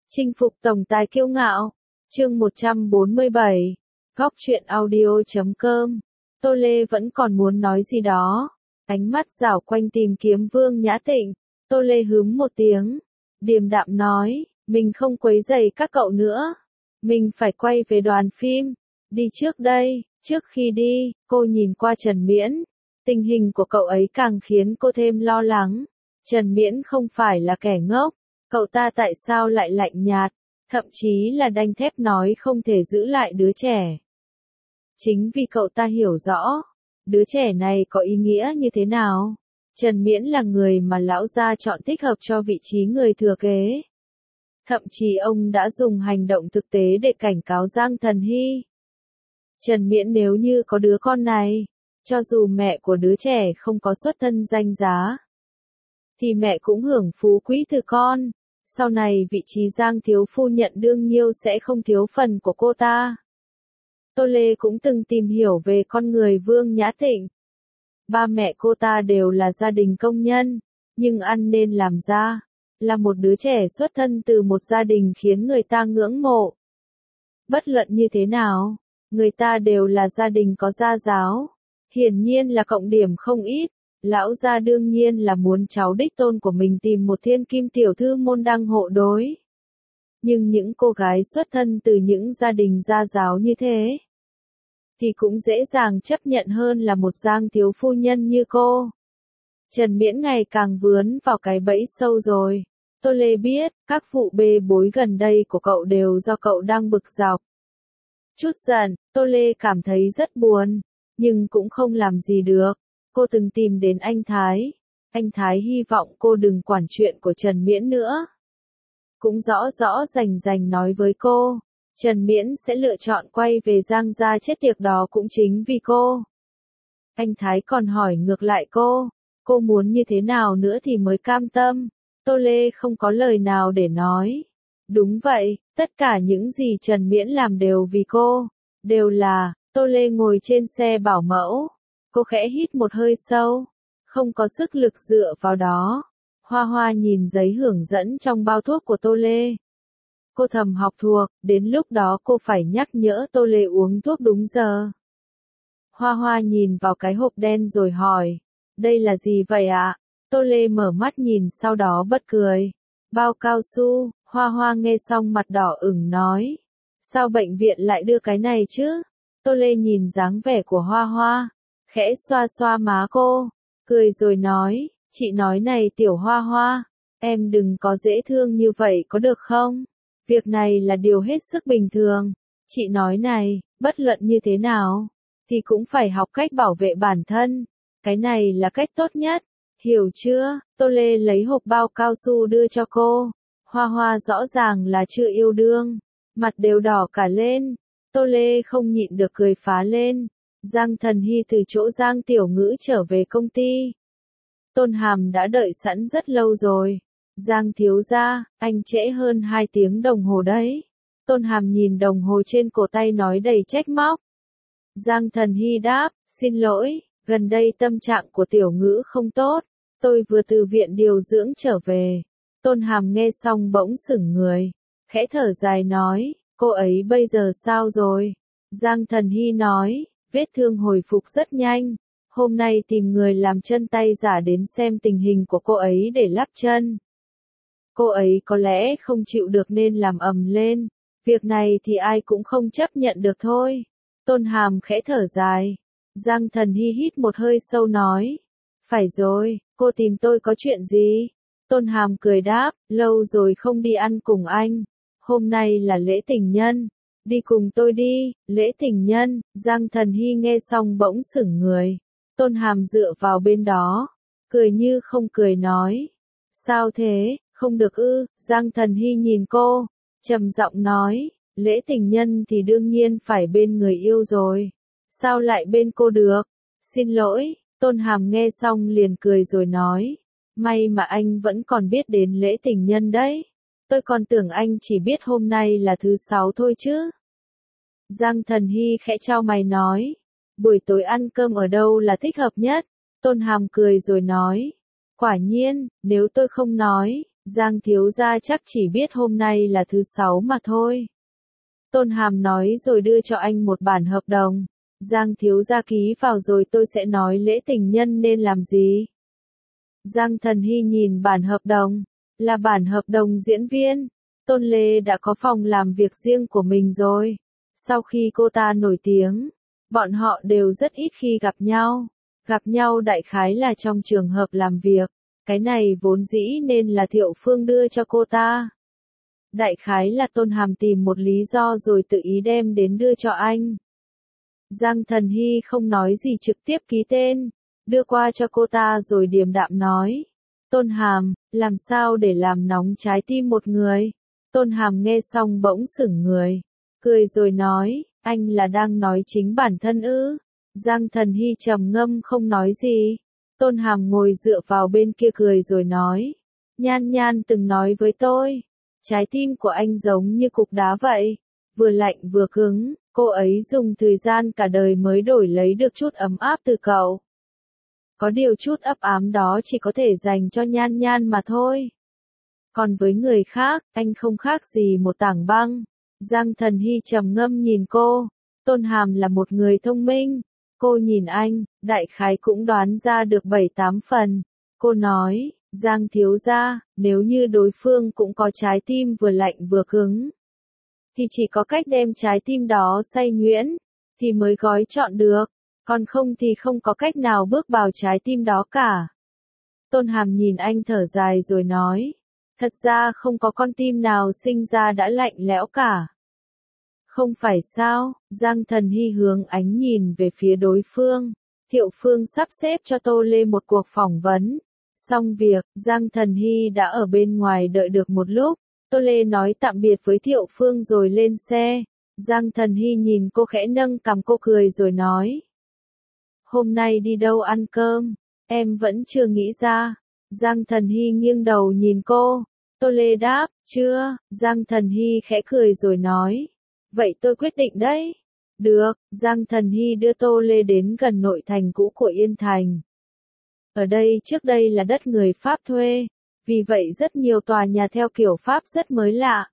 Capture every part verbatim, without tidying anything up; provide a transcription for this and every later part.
Chinh phục tổng tài kiêu ngạo. Chương một trăm bốn mươi bảy. Góc truyện audio chấm com. Tô Lê vẫn còn muốn nói gì đó. Ánh mắt dảo quanh tìm kiếm Vương Nhã Tịnh. Tô Lê hứ một tiếng. Điềm đạm nói, mình không quấy rầy các cậu nữa. Mình phải quay về đoàn phim. Đi trước đây. Trước khi đi, cô nhìn qua Trần Miễn. Tình hình của cậu ấy càng khiến cô thêm lo lắng. Trần Miễn không phải là kẻ ngốc. Cậu ta tại sao lại lạnh nhạt, thậm chí là đanh thép nói không thể giữ lại đứa trẻ. Chính vì cậu ta hiểu rõ, đứa trẻ này có ý nghĩa như thế nào. Trần Miễn là người mà lão gia chọn thích hợp cho vị trí người thừa kế. Thậm chí ông đã dùng hành động thực tế để cảnh cáo Giang Thần Hy. Trần Miễn nếu như có đứa con này, cho dù mẹ của đứa trẻ không có xuất thân danh giá, thì mẹ cũng hưởng phú quý từ con. Sau này vị trí Giang thiếu phu nhận đương nhiêu sẽ không thiếu phần của cô ta. Tô Lê cũng từng tìm hiểu về con người Vương Nhã Tịnh. Ba mẹ cô ta đều là gia đình công nhân, nhưng ăn nên làm ra, là một đứa trẻ xuất thân từ một gia đình khiến người ta ngưỡng mộ. Bất luận như thế nào, người ta đều là gia đình có gia giáo, hiển nhiên là cộng điểm không ít. Lão gia đương nhiên là muốn cháu đích tôn của mình tìm một thiên kim tiểu thư môn đăng hộ đối. Nhưng những cô gái xuất thân từ những gia đình gia giáo như thế, thì cũng dễ dàng chấp nhận hơn là một Giang thiếu phu nhân như cô. Trần Miễn ngày càng vướng vào cái bẫy sâu rồi. Tô Lê biết, các vụ bê bối gần đây của cậu đều do cậu đang bực dọc. Chút giận, Tô Lê cảm thấy rất buồn, nhưng cũng không làm gì được. Cô từng tìm đến anh Thái. Anh Thái hy vọng cô đừng quản chuyện của Trần Miễn nữa. Cũng rõ rõ rành rành nói với cô, Trần Miễn sẽ lựa chọn quay về Giang gia chết tiệt đó cũng chính vì cô. Anh Thái còn hỏi ngược lại cô, cô muốn như thế nào nữa thì mới cam tâm. Tô Lê không có lời nào để nói. Đúng vậy, tất cả những gì Trần Miễn làm đều vì cô. Đều là, Tô Lê ngồi trên xe bảo mẫu. Cô khẽ hít một hơi sâu, không có sức lực dựa vào đó. Hoa Hoa nhìn giấy hướng dẫn trong bao thuốc của Tô Lê. Cô thầm học thuộc, đến lúc đó cô phải nhắc nhở Tô Lê uống thuốc đúng giờ. Hoa Hoa nhìn vào cái hộp đen rồi hỏi, đây là gì vậy ạ? Tô Lê mở mắt nhìn sau đó bật cười. Bao cao su. Hoa Hoa nghe xong mặt đỏ ửng nói, sao bệnh viện lại đưa cái này chứ? Tô Lê nhìn dáng vẻ của Hoa Hoa, khẽ xoa xoa má cô, cười rồi nói, chị nói này tiểu Hoa Hoa, em đừng có dễ thương như vậy có được không? Việc này là điều hết sức bình thường. Chị nói này, bất luận như thế nào, thì cũng phải học cách bảo vệ bản thân. Cái này là cách tốt nhất, hiểu chưa? Tô Lê lấy hộp bao cao su đưa cho cô. Hoa Hoa rõ ràng là chưa yêu đương, mặt đều đỏ cả lên. Tô Lê không nhịn được cười phá lên. Giang Thần Hy từ chỗ Giang Tiểu Ngữ trở về công ty. Tôn Hàm đã đợi sẵn rất lâu rồi. Giang thiếu gia, anh trễ hơn hai tiếng đồng hồ đấy. Tôn Hàm nhìn đồng hồ trên cổ tay nói đầy trách móc. Giang Thần Hy đáp, xin lỗi, gần đây tâm trạng của Tiểu Ngữ không tốt. Tôi vừa từ viện điều dưỡng trở về. Tôn Hàm nghe xong bỗng sững người, khẽ thở dài nói, cô ấy bây giờ sao rồi? Giang Thần Hy nói, vết thương hồi phục rất nhanh. Hôm nay tìm người làm chân tay giả đến xem tình hình của cô ấy để lắp chân. Cô ấy có lẽ không chịu được nên làm ầm lên. Việc này thì ai cũng không chấp nhận được thôi. Tôn Hàm khẽ thở dài. Giang Thần Hy hít một hơi sâu nói. Phải rồi, cô tìm tôi có chuyện gì? Tôn Hàm cười đáp, lâu rồi không đi ăn cùng anh. Hôm nay là lễ tình nhân. Đi cùng tôi đi. Lễ tình nhân. Giang Thần Hy nghe xong bỗng sững người. Tôn Hàm dựa vào bên đó, cười như không cười nói. Sao thế, không được ư? Giang Thần Hy nhìn cô, trầm giọng nói, lễ tình nhân thì đương nhiên phải bên người yêu rồi. Sao lại bên cô được? Xin lỗi. Tôn Hàm nghe xong liền cười rồi nói. May mà anh vẫn còn biết đến lễ tình nhân đấy. Tôi còn tưởng anh chỉ biết hôm nay là thứ sáu thôi chứ. Giang Thần Hy khẽ chau mày nói. Buổi tối ăn cơm ở đâu là thích hợp nhất? Tôn Hàm cười rồi nói. Quả nhiên, nếu tôi không nói, Giang thiếu gia chắc chỉ biết hôm nay là thứ sáu mà thôi. Tôn Hàm nói rồi đưa cho anh một bản hợp đồng. Giang thiếu gia ký vào rồi tôi sẽ nói lễ tình nhân nên làm gì. Giang Thần Hy nhìn bản hợp đồng, là bản hợp đồng diễn viên. Tôn Lê đã có phòng làm việc riêng của mình rồi. Sau khi cô ta nổi tiếng, bọn họ đều rất ít khi gặp nhau. Gặp nhau đại khái là trong trường hợp làm việc. Cái này vốn dĩ nên là Thiệu Phương đưa cho cô ta. Đại khái là Tôn Hàm tìm một lý do rồi tự ý đem đến đưa cho anh. Giang Thần Hy không nói gì trực tiếp ký tên, đưa qua cho cô ta rồi điềm đạm nói. Tôn Hàm, làm sao để làm nóng trái tim một người? Tôn Hàm nghe xong bỗng sững người, cười rồi nói, anh là đang nói chính bản thân ư? Giang Thần Hy trầm ngâm không nói gì. Tôn Hàm ngồi dựa vào bên kia cười rồi nói, Nhan Nhan từng nói với tôi, trái tim của anh giống như cục đá vậy, vừa lạnh vừa cứng, cô ấy dùng thời gian cả đời mới đổi lấy được chút ấm áp từ cậu. Có điều chút ấp ám đó chỉ có thể dành cho Nhan Nhan mà thôi. Còn với người khác, anh không khác gì một tảng băng. Giang Thần Hy trầm ngâm nhìn cô. Tôn Hàm là một người thông minh. Cô nhìn anh, đại khái cũng đoán ra được bảy tám phần. Cô nói, Giang thiếu gia, nếu như đối phương cũng có trái tim vừa lạnh vừa cứng, thì chỉ có cách đem trái tim đó xay nhuyễn, thì mới gói chọn được. Còn không thì không có cách nào bước vào trái tim đó cả. Tôn Hàm nhìn anh thở dài rồi nói, thật ra không có con tim nào sinh ra đã lạnh lẽo cả. Không phải sao? Giang Thần Hy hướng ánh nhìn về phía đối phương. Thiệu Phương sắp xếp cho Tô Lê một cuộc phỏng vấn. Xong việc, Giang Thần Hy đã ở bên ngoài đợi được một lúc. Tô Lê nói tạm biệt với Thiệu Phương rồi lên xe. Giang Thần Hy nhìn cô khẽ nâng cằm, cô cười rồi nói, hôm nay đi đâu ăn cơm? Em vẫn chưa nghĩ ra. Giang Thần Hy nghiêng đầu nhìn cô. Tô Lê đáp, chưa. Giang Thần Hy khẽ cười rồi nói, vậy tôi quyết định đấy. Được. Giang Thần Hy đưa Tô Lê đến gần nội thành cũ của Yên Thành. Ở đây trước đây là đất người Pháp thuê, vì vậy rất nhiều tòa nhà theo kiểu Pháp rất mới lạ.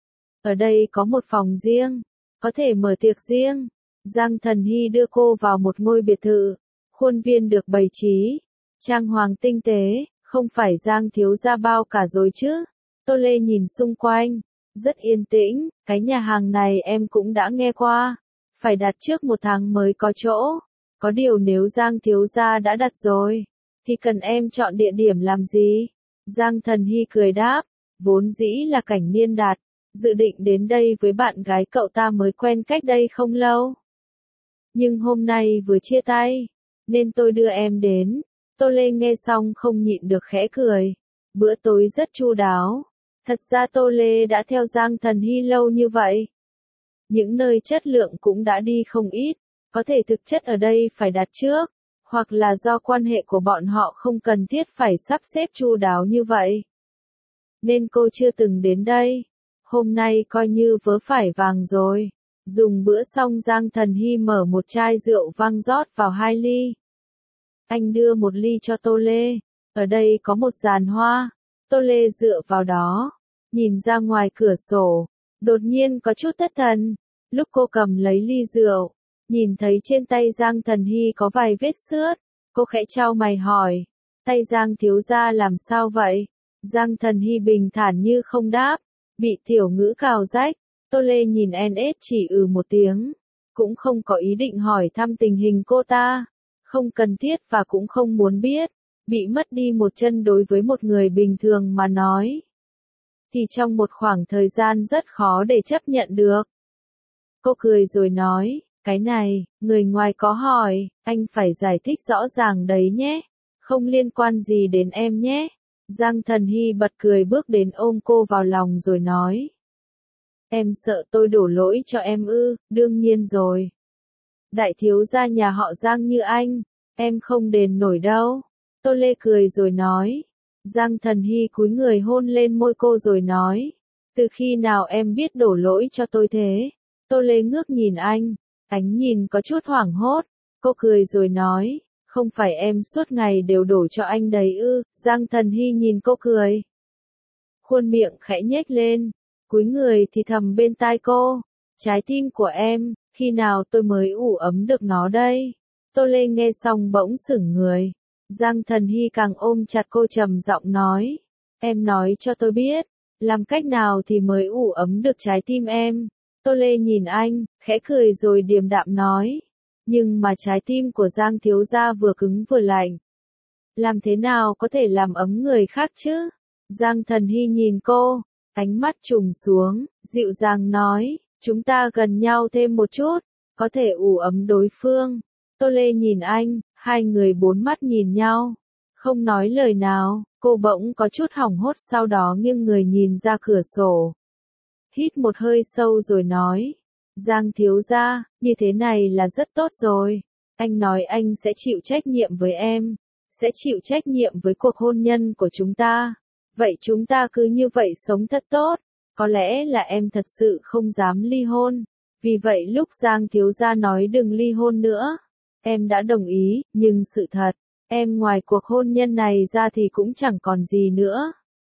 Ở đây có một phòng riêng, có thể mở tiệc riêng. Giang Thần Hy đưa cô vào một ngôi biệt thự, khuôn viên được bày trí, trang hoàng tinh tế, không phải Giang thiếu gia bao cả rồi chứ. Tô Lê nhìn xung quanh, rất yên tĩnh, cái nhà hàng này em cũng đã nghe qua, phải đặt trước một tháng mới có chỗ. Có điều nếu Giang thiếu gia đã đặt rồi, thì cần em chọn địa điểm làm gì? Giang Thần Hy cười đáp, vốn dĩ là Cảnh Niên Đạt, dự định đến đây với bạn gái cậu ta mới quen cách đây không lâu. Nhưng hôm nay vừa chia tay, nên tôi đưa em đến. Tô Lê nghe xong không nhịn được khẽ cười. Bữa tối rất chu đáo. Thật ra Tô Lê đã theo Giang Thần Hy lâu như vậy. Những nơi chất lượng cũng đã đi không ít. Có thể thực chất ở đây phải đặt trước, hoặc là do quan hệ của bọn họ không cần thiết phải sắp xếp chu đáo như vậy. Nên cô chưa từng đến đây. Hôm nay coi như vớ phải vàng rồi. Dùng bữa xong Giang Thần Hy mở một chai rượu vang rót vào hai ly. Anh đưa một ly cho Tô Lê. Ở đây có một giàn hoa. Tô Lê dựa vào đó, nhìn ra ngoài cửa sổ. Đột nhiên có chút thất thần. Lúc cô cầm lấy ly rượu, nhìn thấy trên tay Giang Thần Hy có vài vết xước. Cô khẽ chau mày hỏi, tay Giang thiếu gia làm sao vậy? Giang Thần Hy bình thản như không đáp, bị tiểu ngữ cào rách. Tô Lê nhìn en ét chỉ ừ một tiếng, cũng không có ý định hỏi thăm tình hình cô ta, không cần thiết và cũng không muốn biết. Bị mất đi một chân đối với một người bình thường mà nói, thì trong một khoảng thời gian rất khó để chấp nhận được. Cô cười rồi nói, cái này, người ngoài có hỏi, anh phải giải thích rõ ràng đấy nhé, không liên quan gì đến em nhé. Giang Thần Hy bật cười bước đến ôm cô vào lòng rồi nói, em sợ tôi đổ lỗi cho em ư? Đương nhiên rồi. Đại thiếu gia nhà họ Giang như anh, em không đền nổi đâu. Tô Lê cười rồi nói. Giang Thần Hy cúi người hôn lên môi cô rồi nói, từ khi nào em biết đổ lỗi cho tôi thế? Tô Lê ngước nhìn anh, ánh nhìn có chút hoảng hốt. Cô cười rồi nói, không phải em suốt ngày đều đổ cho anh đấy ư? Giang Thần Hy nhìn cô cười. khuôn miệng khẽ nhếch lên, cúi người thì thầm bên tai cô, trái tim của em, khi nào tôi mới ủ ấm được nó đây? Tô Lê nghe xong bỗng sửng người. Giang Thần Hy càng ôm chặt cô trầm giọng nói, em nói cho tôi biết, làm cách nào thì mới ủ ấm được trái tim em? Tô Lê nhìn anh, khẽ cười rồi điềm đạm nói, nhưng mà trái tim của Giang thiếu gia vừa cứng vừa lạnh. Làm thế nào có thể làm ấm người khác chứ? Giang Thần Hy nhìn cô, ánh mắt trùng xuống, dịu dàng nói, chúng ta gần nhau thêm một chút, có thể ủ ấm đối phương. Tô Lê nhìn anh, hai người bốn mắt nhìn nhau, không nói lời nào, cô bỗng có chút hỏng hốt sau đó nghiêng người nhìn ra cửa sổ. Hít một hơi sâu rồi nói, Giang thiếu gia, như thế này là rất tốt rồi. Anh nói anh sẽ chịu trách nhiệm với em, sẽ chịu trách nhiệm với cuộc hôn nhân của chúng ta. Vậy chúng ta cứ như vậy sống thật tốt. Có lẽ là em thật sự không dám ly hôn. Vì vậy lúc Giang thiếu gia nói đừng ly hôn nữa, em đã đồng ý, nhưng sự thật, em ngoài cuộc hôn nhân này ra thì cũng chẳng còn gì nữa.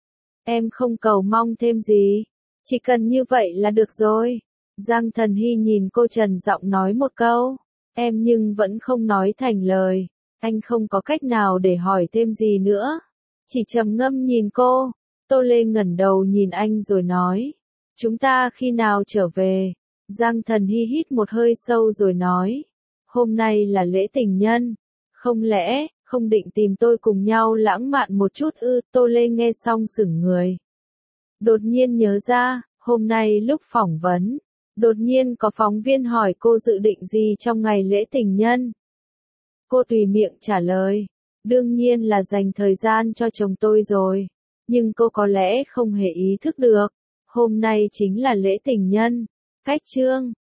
Em không cầu mong thêm gì, chỉ cần như vậy là được rồi. Giang Thần Hy nhìn cô trần giọng nói một câu, em nhưng vẫn không nói thành lời. Anh không có cách nào để hỏi thêm gì nữa, chỉ trầm ngâm nhìn cô. Tô Lê ngẩng đầu nhìn anh rồi nói, chúng ta khi nào trở về? Giang Thần Hy hít một hơi sâu rồi nói, hôm nay là lễ tình nhân, không lẽ không định tìm tôi cùng nhau lãng mạn một chút ư? Tô Lê nghe xong sững người. Đột nhiên nhớ ra, hôm nay lúc phỏng vấn, đột nhiên có phóng viên hỏi cô dự định gì trong ngày lễ tình nhân. Cô tùy miệng trả lời, đương nhiên là dành thời gian cho chồng tôi rồi. Nhưng cô có lẽ không hề ý thức được, hôm nay chính là lễ tình nhân. Cách chương